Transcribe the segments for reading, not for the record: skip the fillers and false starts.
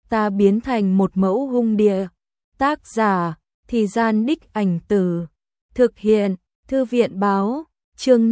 ta biến thành một mẫu hung địa. Tác giả, Thì Gian Đích Ảnh Từ. Thực hiện, Thư viện báo, chương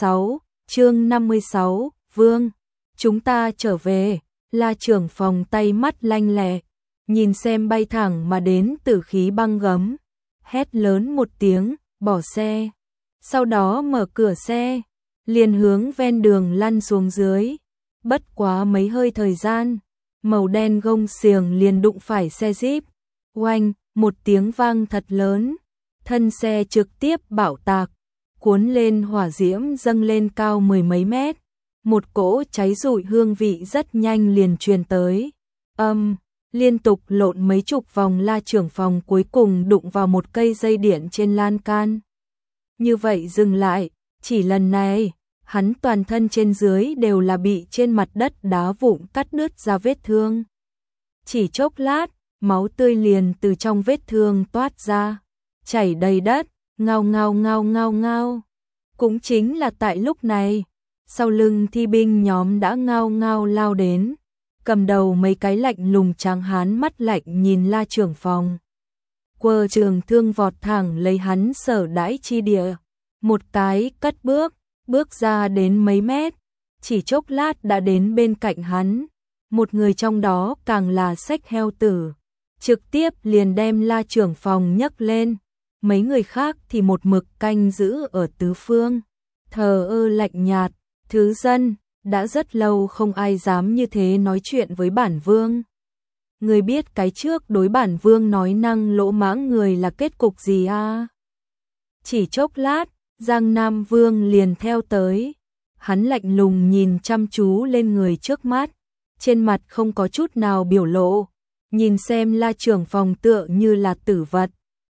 56, Vương. Chúng ta trở về, La trưởng phòng tay mắt lanh lẹ, nhìn xem bay thẳng mà đến tử khí băng gấm. Hét lớn một tiếng, bỏ xe. Sau đó mở cửa xe, liền hướng ven đường lăn xuống dưới. Bất quá mấy hơi thời gian, màu đen gông xiềng liền đụng phải xe Jeep. Oanh, một tiếng vang thật lớn, thân xe trực tiếp bạo tạc, cuốn lên hỏa diễm dâng lên cao mười mấy mét. Một cỗ cháy rụi hương vị rất nhanh liền truyền tới. Liên tục lộn mấy chục vòng, La trưởng phòng cuối cùng đụng vào một cây dây điện trên lan can. Như vậy dừng lại, chỉ lần này, hắn toàn thân trên dưới đều là bị trên mặt đất đá vụn cắt đứt ra vết thương. Chỉ chốc lát, máu tươi liền từ trong vết thương toát ra, chảy đầy đất, ngao ngao ngao ngao ngao. Cũng chính là tại lúc này, sau lưng thi binh nhóm đã ngao ngao lao đến, cầm đầu mấy cái lạnh lùng trắng hán mắt lạnh nhìn La trưởng phòng. Quơ trường thương vọt thẳng lấy hắn sở đãi chi địa, một cái cất bước ra đến mấy mét, chỉ chốc lát đã đến bên cạnh hắn. Một người trong đó càng là xách heo tử, trực tiếp liền đem La trưởng phòng nhấc lên. Mấy người khác thì một mực canh giữ ở tứ phương, thờ ơ lạnh nhạt. Thứ dân, đã rất lâu không ai dám như thế nói chuyện với bản vương. Người biết cái trước đối bản vương nói năng lỗ mãng người là kết cục gì à? Chỉ chốc lát, Giang Nam Vương liền theo tới. Hắn lạnh lùng nhìn chăm chú lên người trước mắt, trên mặt không có chút nào biểu lộ. Nhìn xem La trưởng phòng tựa như là tử vật.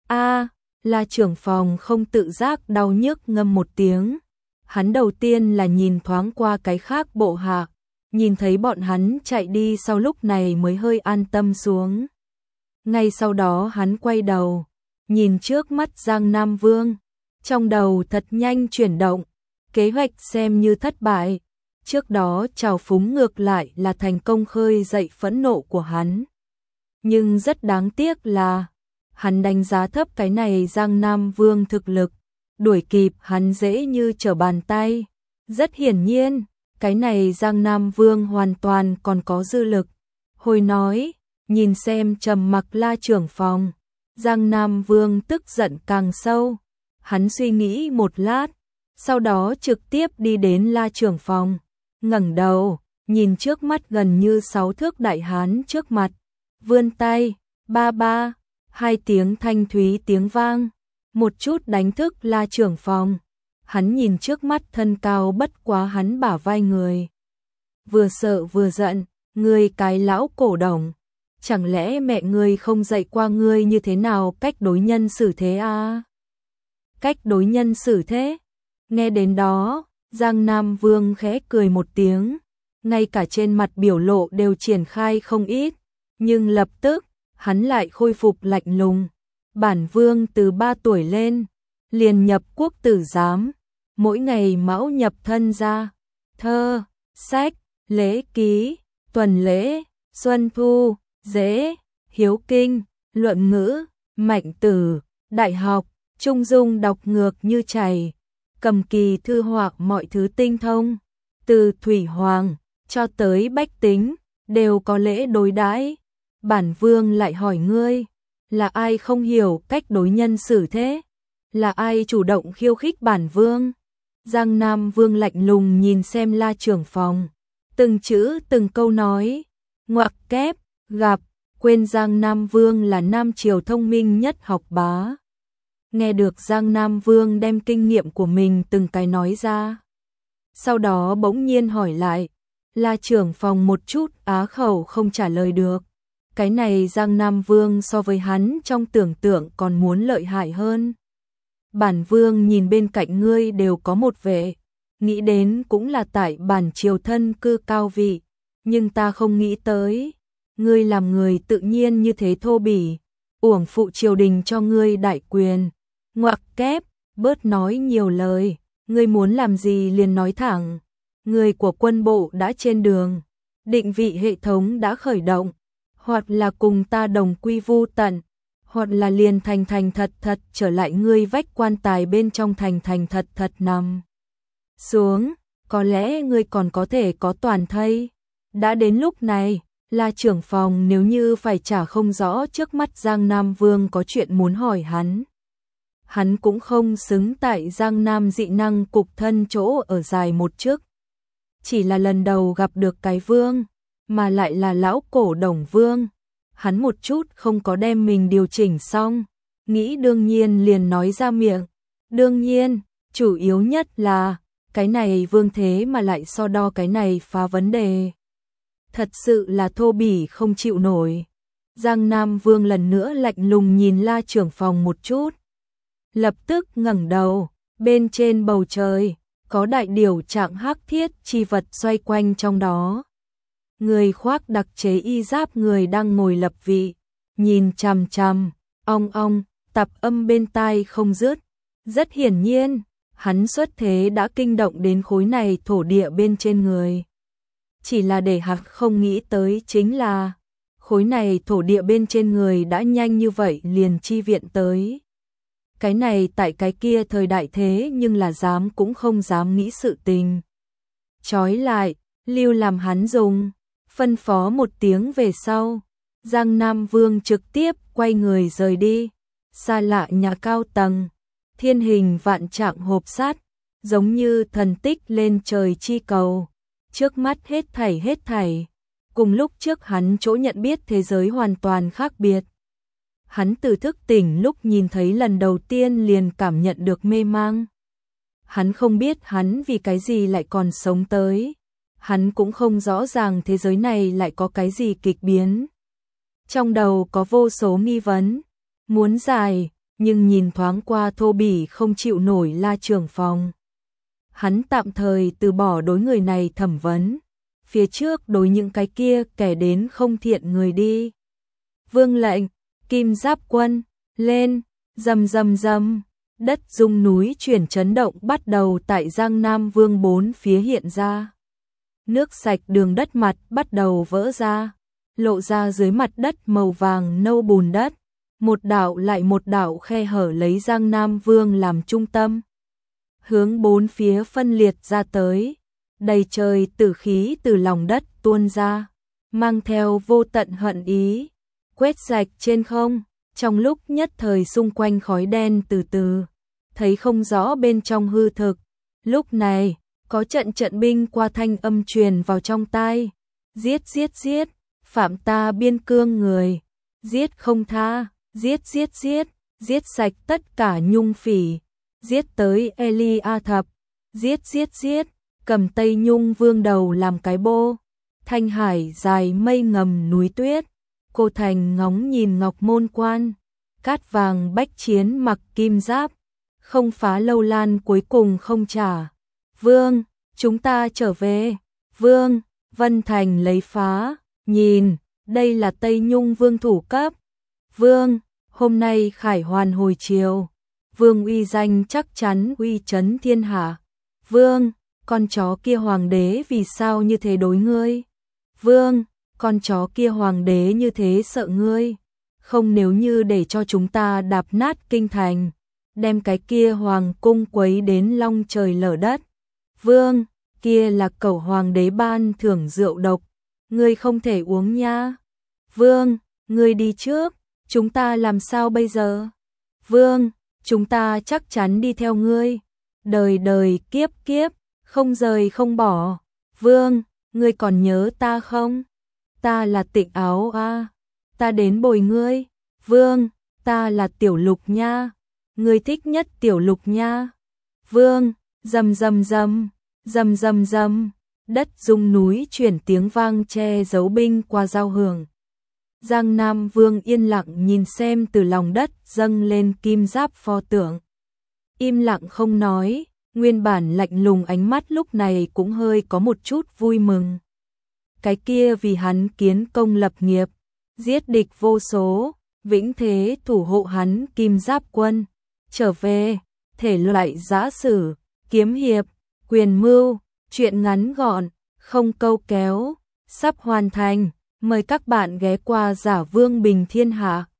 La trưởng phòng không tự giác đau nhức ngâm một tiếng. Hắn đầu tiên là nhìn thoáng qua cái khác bộ hạ, nhìn thấy bọn hắn chạy đi sau lúc này mới hơi an tâm xuống. Ngay sau đó hắn quay đầu, nhìn trước mắt Giang Nam Vương, trong đầu thật nhanh chuyển động, kế hoạch xem như thất bại. Trước đó trào phúng ngược lại là thành công khơi dậy phẫn nộ của hắn. Nhưng rất đáng tiếc là, hắn đánh giá thấp cái này Giang Nam Vương thực lực. Đuổi kịp hắn dễ như trở bàn tay. Rất hiển nhiên, cái này Giang Nam Vương hoàn toàn còn có dư lực. Hồi nói, nhìn xem trầm mặc La trưởng phòng, Giang Nam Vương tức giận càng sâu. Hắn suy nghĩ một lát, sau đó trực tiếp đi đến La trưởng phòng, ngẩng đầu, nhìn trước mắt gần như 6 thước đại hán trước mặt, vươn tay, ba, hai tiếng thanh thúy tiếng vang. Một chút đánh thức La trưởng phòng. Hắn nhìn trước mắt thân cao bất quá hắn bả vai người. Vừa sợ vừa giận, ngươi cái lão cổ đồng. Chẳng lẽ mẹ ngươi không dạy qua ngươi như thế nào cách đối nhân xử thế à? Cách đối nhân xử thế? Nghe đến đó, Giang Nam Vương khẽ cười một tiếng. Ngay cả trên mặt biểu lộ đều triển khai không ít. Nhưng lập tức, hắn lại khôi phục lạnh lùng. Bản vương từ 3 tuổi lên, liền nhập quốc tử giám, mỗi ngày mão nhập thân ra, thơ, sách, lễ ký, tuần lễ, xuân thu, dễ, hiếu kinh, luận ngữ, mạnh tử, đại học, trung dung đọc ngược như chảy, cầm kỳ thư họa mọi thứ tinh thông, từ thủy hoàng cho tới bách tính, đều có lễ đối đãi. Bản vương lại hỏi ngươi, là ai không hiểu cách đối nhân xử thế? Là ai chủ động khiêu khích bản vương? Giang Nam Vương lạnh lùng nhìn xem La trưởng phòng, từng chữ từng câu nói, ngoặc kép, gặp, quên Giang Nam Vương là Nam Triều thông minh nhất học bá. Nghe được Giang Nam Vương đem kinh nghiệm của mình từng cái nói ra. Sau đó bỗng nhiên hỏi lại, La trưởng phòng một chút á khẩu không trả lời được. Cái này Giang Nam Vương so với hắn trong tưởng tượng còn muốn lợi hại hơn. Bản vương nhìn bên cạnh ngươi đều có một vệ, nghĩ đến cũng là tại bản triều thân cư cao vị, nhưng ta không nghĩ tới, ngươi làm người tự nhiên như thế thô bỉ, uổng phụ triều đình cho ngươi đại quyền. Ngoặc kép, bớt nói nhiều lời, ngươi muốn làm gì liền nói thẳng. Người của quân bộ đã trên đường, định vị hệ thống đã khởi động. hoặc là cùng ta đồng quy vu tận, hoặc là liền thành thành thật thật trở lại ngươi vách quan tài bên trong thành thành thật thật nằm xuống, có lẽ ngươi còn có thể có toàn thây. Đã đến lúc này, La trưởng phòng nếu như phải trả không rõ trước mắt Giang Nam Vương có chuyện muốn hỏi hắn cũng không xứng tại Giang Nam dị năng cục thân chỗ ở dài một chức. Chỉ là lần đầu gặp được cái vương, mà lại là lão cổ đồng vương. Hắn một chút không có đem mình điều chỉnh xong, nghĩ đương nhiên liền nói ra miệng. Đương nhiên, chủ yếu nhất là, cái này vương thế mà lại so đo cái này phá vấn đề. Thật sự là thô bỉ không chịu nổi. Giang Nam Vương lần nữa lạnh lùng nhìn La trưởng phòng một chút. Lập tức ngẩng đầu, bên trên bầu trời, có đại điểu trạng hắc thiết chi vật xoay quanh trong đó. Người khoác đặc chế y giáp người đang ngồi lập vị, nhìn chằm chằm, ong, tạp âm bên tai không dứt. Rất hiển nhiên, hắn xuất thế đã kinh động đến khối này thổ địa bên trên người. Chỉ là để hắn không nghĩ tới chính là, khối này thổ địa bên trên người đã nhanh như vậy liền chi viện tới. Cái này tại cái kia thời đại thế nhưng là dám cũng không dám nghĩ sự tình. Chói lại, lưu làm hắn dùng, phân phó một tiếng về sau. Giang Nam Vương trực tiếp quay người rời đi. Xa lạ nhà cao tầng, thiên hình vạn trạng hộp sắt, giống như thần tích lên trời chi cầu. Trước mắt hết thảy, cùng lúc trước hắn chỗ nhận biết thế giới hoàn toàn khác biệt. Hắn từ thức tỉnh lúc nhìn thấy lần đầu tiên liền cảm nhận được mê mang. Hắn không biết hắn vì cái gì lại còn sống tới. Hắn cũng không rõ ràng thế giới này lại có cái gì kịch biến. Trong đầu có vô số nghi vấn, muốn giải, nhưng nhìn thoáng qua thô bỉ không chịu nổi La trưởng phòng. Hắn tạm thời từ bỏ đối người này thẩm vấn, phía trước đối những cái kia kẻ đến không thiện người đi. Vương lệnh, Kim Giáp quân, lên, rầm rầm rầm, đất rung núi chuyển chấn động bắt đầu tại Giang Nam Vương bốn phía hiện ra. Nước sạch đường đất mặt bắt đầu vỡ ra, lộ ra dưới mặt đất màu vàng nâu bùn đất, một đạo lại một đạo khe hở lấy Giang Nam Vương làm trung tâm. Hướng bốn phía phân liệt ra tới, đầy trời tử khí từ lòng đất tuôn ra, mang theo vô tận hận ý, quét sạch trên không, trong lúc nhất thời xung quanh khói đen từ từ, thấy không rõ bên trong hư thực. Lúc này, có trận binh qua thanh âm truyền vào trong tai, giết, phạm ta biên cương người, giết không tha, giết sạch tất cả nhung phỉ, giết tới Eli A Thập, giết, cầm Tây Nhung Vương đầu làm cái bô, thanh hải dài mây ngầm núi tuyết, cô thành ngóng nhìn ngọc môn quan, cát vàng bách chiến mặc kim giáp, không phá lâu lan cuối cùng không trả. Vương, chúng ta trở về. Vương, Vân Thành lấy phá, nhìn, đây là Tây Nhung Vương thủ cấp. Vương, hôm nay khải hoàn hồi chiều. Vương uy danh chắc chắn uy chấn thiên hạ. Vương, con chó kia hoàng đế vì sao như thế đối ngươi? Vương, con chó kia hoàng đế như thế sợ ngươi. Không, nếu như để cho chúng ta đạp nát kinh thành, đem cái kia hoàng cung quấy đến long trời lở đất. Vương, kia là cẩu hoàng đế ban thưởng rượu độc, ngươi không thể uống nha. Vương, ngươi đi trước, chúng ta làm sao bây giờ? Vương, chúng ta chắc chắn đi theo ngươi, đời đời kiếp kiếp, không rời không bỏ. Vương, ngươi còn nhớ ta không? Ta là Tịnh Áo a, ta đến bồi ngươi. Vương, ta là Tiểu Lục nha, ngươi thích nhất Tiểu Lục nha. Vương, rầm rầm rầm, đất rung núi chuyển tiếng vang che giấu binh qua giao hưởng. Giang Nam Vương yên lặng nhìn xem từ lòng đất dâng lên kim giáp pho tượng. Im lặng không nói, nguyên bản lạnh lùng ánh mắt lúc này cũng hơi có một chút vui mừng. Cái kia vì hắn kiến công lập nghiệp, giết địch vô số, vĩnh thế thủ hộ hắn kim giáp quân. Trở về, thể loại giã sử, kiếm hiệp, quyền mưu, chuyện ngắn gọn, không câu kéo, sắp hoàn thành. Mời các bạn ghé qua Giả Vương Bình Thiên Hạ.